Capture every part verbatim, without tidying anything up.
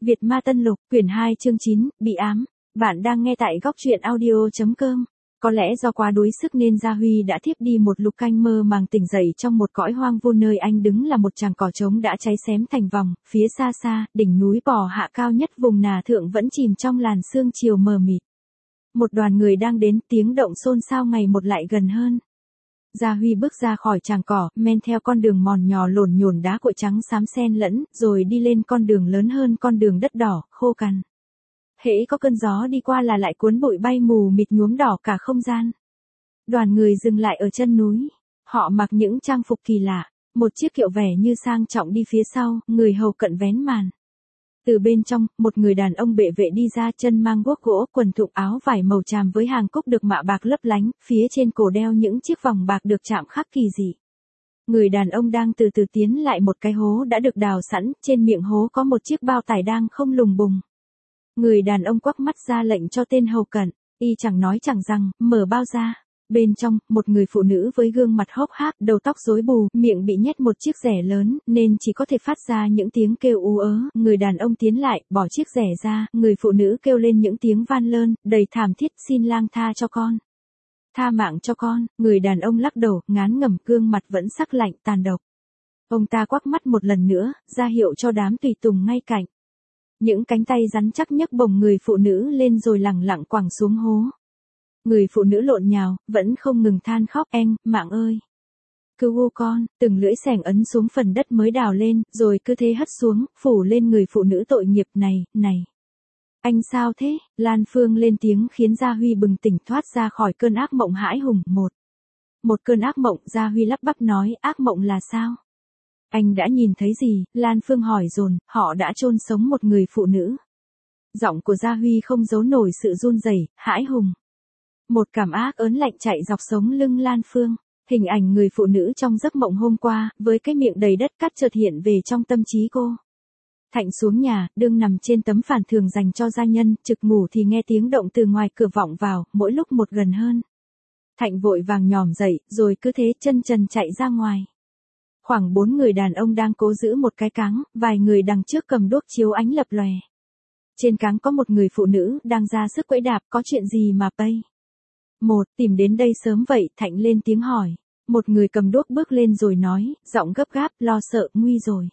Việt Ma Tân Lục, quyển hai chương chín, bị ám. Bạn đang nghe tại góc truyện audio chấm com. Có lẽ do quá đuối sức nên Gia Huy đã thiếp đi một lục canh mơ màng tỉnh dậy trong một cõi hoang vu nơi anh đứng là một chàng cỏ trống đã cháy xém thành vòng, phía xa xa, đỉnh núi Bò Hạ cao nhất vùng Nà Thượng vẫn chìm trong làn sương chiều mờ mịt. Một đoàn người đang đến, tiếng động xôn xao ngày một lại gần hơn. Gia Huy bước ra khỏi tràng cỏ, men theo con đường mòn nhò lổn nhổn đá cuội trắng xám xen lẫn, rồi đi lên con đường lớn hơn, con đường đất đỏ, khô cằn. Hễ có cơn gió đi qua là lại cuốn bụi bay mù mịt nhuốm đỏ cả không gian. Đoàn người dừng lại ở chân núi. Họ mặc những trang phục kỳ lạ, một chiếc kiệu vẻ như sang trọng đi phía sau, người hầu cận vén màn. Từ bên trong, một người đàn ông bệ vệ đi ra, chân mang guốc gỗ, quần thụng áo vải màu tràm với hàng cúc được mạ bạc lấp lánh, phía trên cổ đeo những chiếc vòng bạc được chạm khắc kỳ dị. Người đàn ông đang từ từ tiến lại một cái hố đã được đào sẵn, trên miệng hố có một chiếc bao tải đang không lùng bùng. Người đàn ông quắc mắt ra lệnh cho tên hầu cận, y chẳng nói chẳng rằng, mở bao ra. Bên trong, một người phụ nữ với gương mặt hốc hác, đầu tóc rối bù, miệng bị nhét một chiếc rẻ lớn, nên chỉ có thể phát ra những tiếng kêu ú ớ. Người đàn ông tiến lại, bỏ chiếc rẻ ra, người phụ nữ kêu lên những tiếng van lơn, đầy thảm thiết, xin lang tha cho con. Tha mạng cho con, người đàn ông lắc đầu, ngán ngẩm, gương mặt vẫn sắc lạnh, tàn độc. Ông ta quắc mắt một lần nữa, ra hiệu cho đám tùy tùng ngay cạnh. Những cánh tay rắn chắc nhấc bổng người phụ nữ lên rồi lẳng lặng quẳng xuống hố. Người phụ nữ lộn nhào, vẫn không ngừng than khóc, "Anh, mạng ơi! Cứu ô con!" Từng lưỡi xẻng ấn xuống phần đất mới đào lên, rồi cứ thế hất xuống, phủ lên người phụ nữ tội nghiệp này, này. "Anh sao thế?" Lan Phương lên tiếng khiến Gia Huy bừng tỉnh thoát ra khỏi cơn ác mộng hãi hùng. Một. Một cơn ác mộng, Gia Huy lắp bắp nói, "Ác mộng là sao? Anh đã nhìn thấy gì?" Lan Phương hỏi dồn, "Họ đã chôn sống một người phụ nữ." Giọng của Gia Huy không giấu nổi sự run rẩy, hãi hùng. Một cảm ác ớn lạnh chạy dọc sống lưng Lan Phương. Hình ảnh người phụ nữ trong giấc mộng hôm qua, với cái miệng đầy đất cát chợt hiện về trong tâm trí cô. Thạnh xuống nhà, đương nằm trên tấm phản thường dành cho gia nhân, trực ngủ thì nghe tiếng động từ ngoài cửa vọng vào, mỗi lúc một gần hơn. Thạnh vội vàng nhòm dậy, rồi cứ thế chân trần chạy ra ngoài. Khoảng bốn người đàn ông đang cố giữ một cái cáng, vài người đằng trước cầm đuốc chiếu ánh lập lòe. Trên cáng có một người phụ nữ đang ra sức quẫy đạp, "Có chuyện gì mà Pây?" "Một, tìm đến đây sớm vậy?" Thạnh lên tiếng hỏi. Một người cầm đuốc bước lên rồi nói, giọng gấp gáp, lo sợ, "Nguy rồi."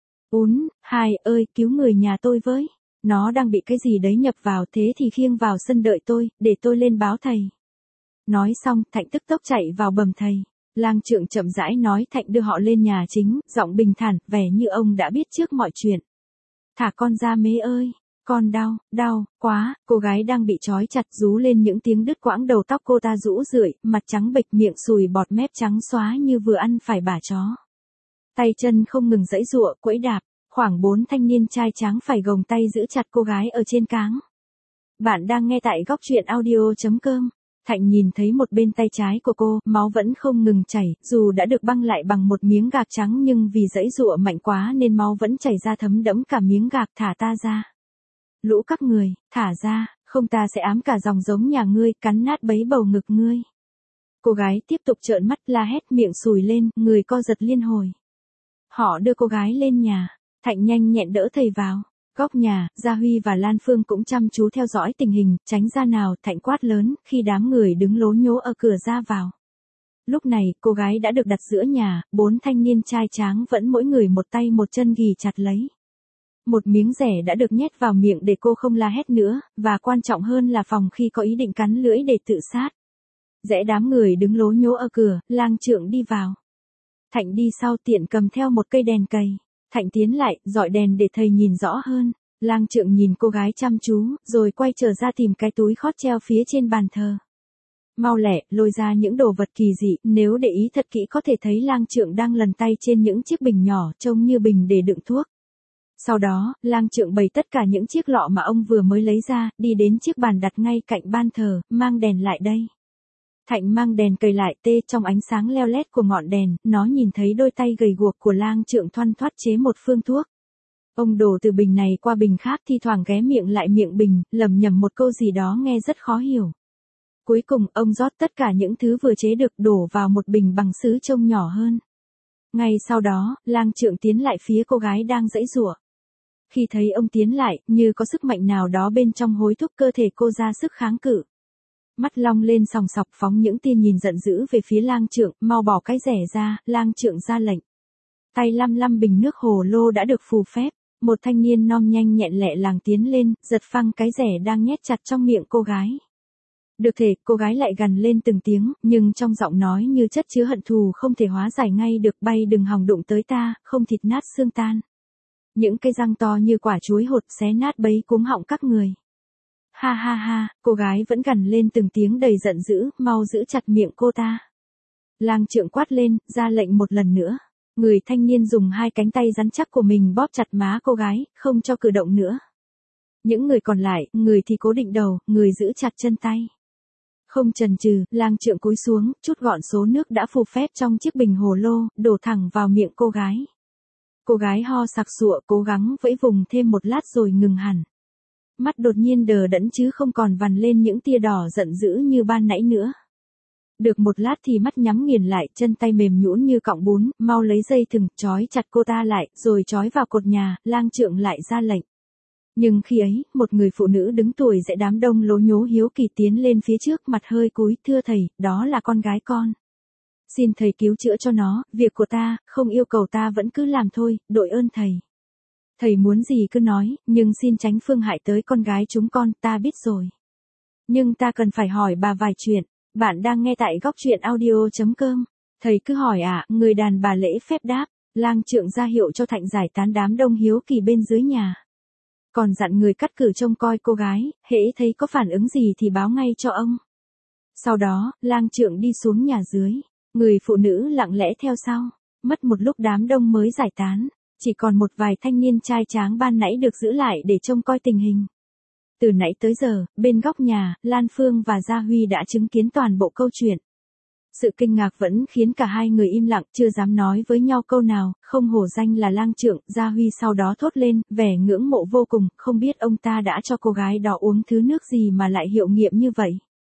"Ún, hai ơi, cứu người nhà tôi với. Nó đang bị cái gì đấy nhập vào, thế thì khiêng vào sân đợi tôi, để tôi lên báo thầy." Nói xong, Thạnh tức tốc chạy vào bẩm thầy. Lang Trượng chậm rãi nói, Thạnh đưa họ lên nhà chính, giọng bình thản, vẻ như ông đã biết trước mọi chuyện. "Thả con ra Mế ơi. Con đau, đau, quá." Cô gái đang bị trói chặt rú lên những tiếng đứt quãng, đầu tóc cô ta rũ rượi, mặt trắng bệch, miệng sùi bọt, mép trắng xóa như vừa ăn phải bả chó. Tay chân không ngừng giãy giụa, quẫy đạp, khoảng bốn thanh niên trai tráng phải gồng tay giữ chặt cô gái ở trên cáng. Bạn đang nghe tại góc truyện audio chấm com. Thạnh nhìn thấy một bên tay trái của cô, máu vẫn không ngừng chảy, dù đã được băng lại bằng một miếng gạc trắng nhưng vì giãy giụa mạnh quá nên máu vẫn chảy ra thấm đẫm cả miếng gạc. "Thả ta ra. Lũ các người, thả ra, không ta sẽ ám cả dòng giống nhà ngươi, cắn nát bấy bầu ngực ngươi." Cô gái tiếp tục trợn mắt la hét, miệng sùi lên, người co giật liên hồi. Họ đưa cô gái lên nhà. Thạnh nhanh nhẹn đỡ thầy vào. Góc nhà, Gia Huy và Lan Phương cũng chăm chú theo dõi tình hình, "Tránh ra nào!" Thạnh quát lớn, khi đám người đứng lố nhố ở cửa ra vào. Lúc này, cô gái đã được đặt giữa nhà, bốn thanh niên trai tráng vẫn mỗi người một tay một chân ghì chặt lấy. Một miếng rẻ đã được nhét vào miệng để cô không la hét nữa, và quan trọng hơn là phòng khi có ý định cắn lưỡi để tự sát. Rẽ đám người đứng lố nhố ở cửa, Lang Trượng đi vào. Thạnh đi sau, tiện cầm theo một cây đèn cầy. Thạnh tiến lại, dọi đèn để thầy nhìn rõ hơn. Lang Trượng nhìn cô gái chăm chú, rồi quay trở ra tìm cái túi khót treo phía trên bàn thờ. Mau lẹ, lôi ra những đồ vật kỳ dị, nếu để ý thật kỹ có thể thấy Lang Trượng đang lần tay trên những chiếc bình nhỏ, trông như bình để đựng thuốc. Sau đó, Lang Trượng bày tất cả những chiếc lọ mà ông vừa mới lấy ra, đi đến chiếc bàn đặt ngay cạnh ban thờ, "Mang đèn lại đây." Thạnh mang đèn cầy lại, tê trong ánh sáng leo lét của ngọn đèn, nó nhìn thấy đôi tay gầy guộc của Lang Trượng thoăn thoắt chế một phương thuốc. Ông đổ từ bình này qua bình khác, thi thoảng ghé miệng lại miệng bình, lẩm nhẩm một câu gì đó nghe rất khó hiểu. Cuối cùng, ông rót tất cả những thứ vừa chế được đổ vào một bình bằng sứ trông nhỏ hơn. Ngay sau đó, Lang Trượng tiến lại phía cô gái đang giãy giụa. Khi thấy ông tiến lại, như có sức mạnh nào đó bên trong hối thúc cơ thể cô ra sức kháng cự. Mắt long lên sòng sọc phóng những tia nhìn giận dữ về phía lang trượng, mau bỏ cái rẻ ra, lang trượng ra lệnh. Tay lăm lăm bình nước hồ lô đã được phù phép, một thanh niên non nhanh nhẹn lẹ làng tiến lên, giật phăng cái rẻ đang nhét chặt trong miệng cô gái. Được thể, cô gái lại gằn lên từng tiếng, nhưng trong giọng nói như chất chứa hận thù không thể hóa giải ngay được. Bay đừng hòng đụng tới ta, không thịt nát xương tan. Những cây răng to như quả chuối hột xé nát bấy cuống họng các người. Ha ha ha, cô gái vẫn gằn lên từng tiếng đầy giận dữ, mau giữ chặt miệng cô ta. Lang trượng quát lên, ra lệnh một lần nữa. Người thanh niên dùng hai cánh tay rắn chắc của mình bóp chặt má cô gái, không cho cử động nữa. Những người còn lại, người thì cố định đầu, người giữ chặt chân tay. Không chần chừ, lang trượng cúi xuống, chút gọn số nước đã phù phép trong chiếc bình hồ lô, đổ thẳng vào miệng cô gái. Cô gái ho sặc sụa, cố gắng vẫy vùng thêm một lát rồi ngừng hẳn. Mắt đột nhiên đờ đẫn chứ không còn vằn lên những tia đỏ giận dữ như ban nãy nữa. Được một lát thì mắt nhắm nghiền lại, chân tay mềm nhũn như cọng bún, mau lấy dây thừng, trói chặt cô ta lại, rồi trói vào cột nhà, lang trượng lại ra lệnh. Nhưng khi ấy, một người phụ nữ đứng tuổi dậy đám đông lố nhố hiếu kỳ tiến lên phía trước, mặt hơi cúi, thưa thầy, đó là con gái con. Xin thầy cứu chữa cho nó, việc của ta, không yêu cầu ta vẫn cứ làm thôi, đội ơn thầy. Thầy muốn gì cứ nói, nhưng xin tránh phương hại tới con gái chúng con, ta biết rồi. Nhưng ta cần phải hỏi bà vài chuyện. Bạn đang nghe tại góc truyện audio chấm com. Thầy cứ hỏi ạ, à, người đàn bà lễ phép đáp, lang trượng ra hiệu cho Thạnh giải tán đám đông hiếu kỳ bên dưới nhà. Còn dặn người cắt cử trông coi cô gái, hễ thấy có phản ứng gì thì báo ngay cho ông. Sau đó, lang trượng đi xuống nhà dưới, người phụ nữ lặng lẽ theo sau, mất một lúc đám đông mới giải tán, chỉ còn một vài thanh niên trai tráng ban nãy được giữ lại để trông coi tình hình. Từ nãy tới giờ, bên góc nhà, Lan Phương và Gia Huy đã chứng kiến toàn bộ câu chuyện. Sự kinh ngạc vẫn khiến cả hai người im lặng, chưa dám nói với nhau câu nào, không hổ danh là lang trượng. Gia Huy sau đó thốt lên, vẻ ngưỡng mộ vô cùng, không biết ông ta đã cho cô gái đó uống thứ nước gì mà lại hiệu nghiệm như vậy.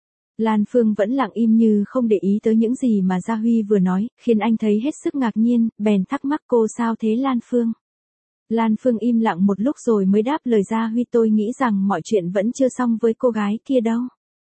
Lan Phương vẫn lặng im như không để ý tới những gì mà Gia Huy vừa nói, khiến anh thấy hết sức ngạc nhiên, bèn thắc mắc cô sao thế Lan Phương. Lan Phương im lặng một lúc rồi mới đáp lời Gia Huy, tôi nghĩ rằng mọi chuyện vẫn chưa xong với cô gái kia đâu.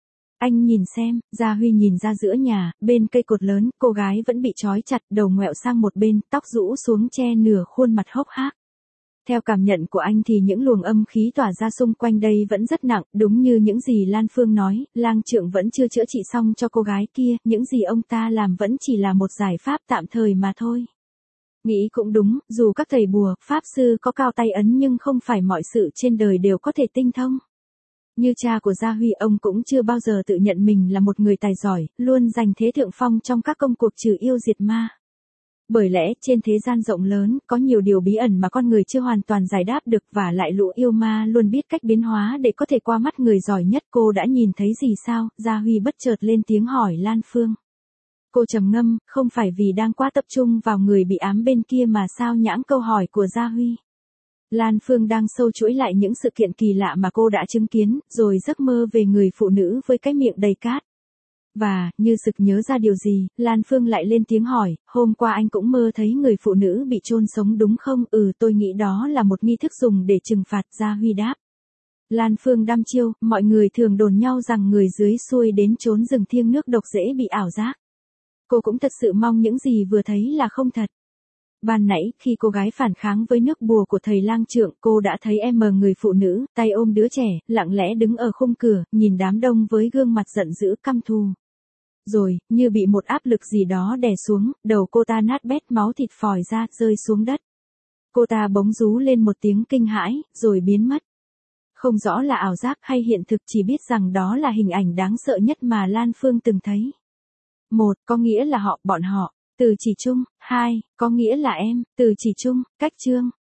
Anh nhìn xem, Gia Huy nhìn ra giữa nhà, bên cây cột lớn, cô gái vẫn bị trói chặt, đầu ngoẹo sang một bên, tóc rũ xuống che nửa khuôn mặt hốc hác. Theo cảm nhận của anh thì những luồng âm khí tỏa ra xung quanh đây vẫn rất nặng, đúng như những gì Lan Phương nói, lang trượng vẫn chưa chữa trị xong cho cô gái kia, những gì ông ta làm vẫn chỉ là một giải pháp tạm thời mà thôi. Nghĩ cũng đúng, dù các thầy bùa, pháp sư có cao tay ấn nhưng không phải mọi sự trên đời đều có thể tinh thông. Như cha của Gia Huy, ông cũng chưa bao giờ tự nhận mình là một người tài giỏi, luôn giành thế thượng phong trong các công cuộc trừ yêu diệt ma. Bởi lẽ, trên thế gian rộng lớn, có nhiều điều bí ẩn mà con người chưa hoàn toàn giải đáp được, và lại lũ yêu ma luôn biết cách biến hóa để có thể qua mắt người giỏi nhất. Cô đã nhìn thấy gì sao? Gia Huy bất chợt lên tiếng hỏi Lan Phương. Cô trầm ngâm, không phải vì đang quá tập trung vào người bị ám bên kia mà sao nhãng câu hỏi của Gia Huy. Lan Phương đang sâu chuỗi lại những sự kiện kỳ lạ mà cô đã chứng kiến, rồi giấc mơ về người phụ nữ với cái miệng đầy cát. Và, như sực nhớ ra điều gì, Lan Phương lại lên tiếng hỏi, hôm qua anh cũng mơ thấy người phụ nữ bị chôn sống đúng không? Ừ, tôi nghĩ đó là một nghi thức dùng để trừng phạt. Gia Huy đáp. Lan Phương đăm chiêu, mọi người thường đồn nhau rằng người dưới xuôi đến trốn rừng thiêng nước độc dễ bị ảo giác. Cô cũng thật sự mong những gì vừa thấy là không thật. Ban nãy, khi cô gái phản kháng với nước bùa của thầy lang trượng, cô đã thấy em mờ người phụ nữ, tay ôm đứa trẻ, lặng lẽ đứng ở khung cửa, nhìn đám đông với gương mặt giận dữ căm thù. Rồi, như bị một áp lực gì đó đè xuống, đầu cô ta nát bét, máu thịt phòi ra, rơi xuống đất. Cô ta bỗng rú lên một tiếng kinh hãi, rồi biến mất. Không rõ là ảo giác hay hiện thực, chỉ biết rằng đó là hình ảnh đáng sợ nhất mà Lan Phương từng thấy. Một, có nghĩa là họ, bọn họ. Từ chỉ chung. Hai, có nghĩa là em. Từ chỉ chung. Cách chương.